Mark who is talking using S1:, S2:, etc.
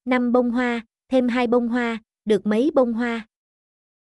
S1: 5 bông hoa, thêm 2 bông hoa, được mấy bông hoa?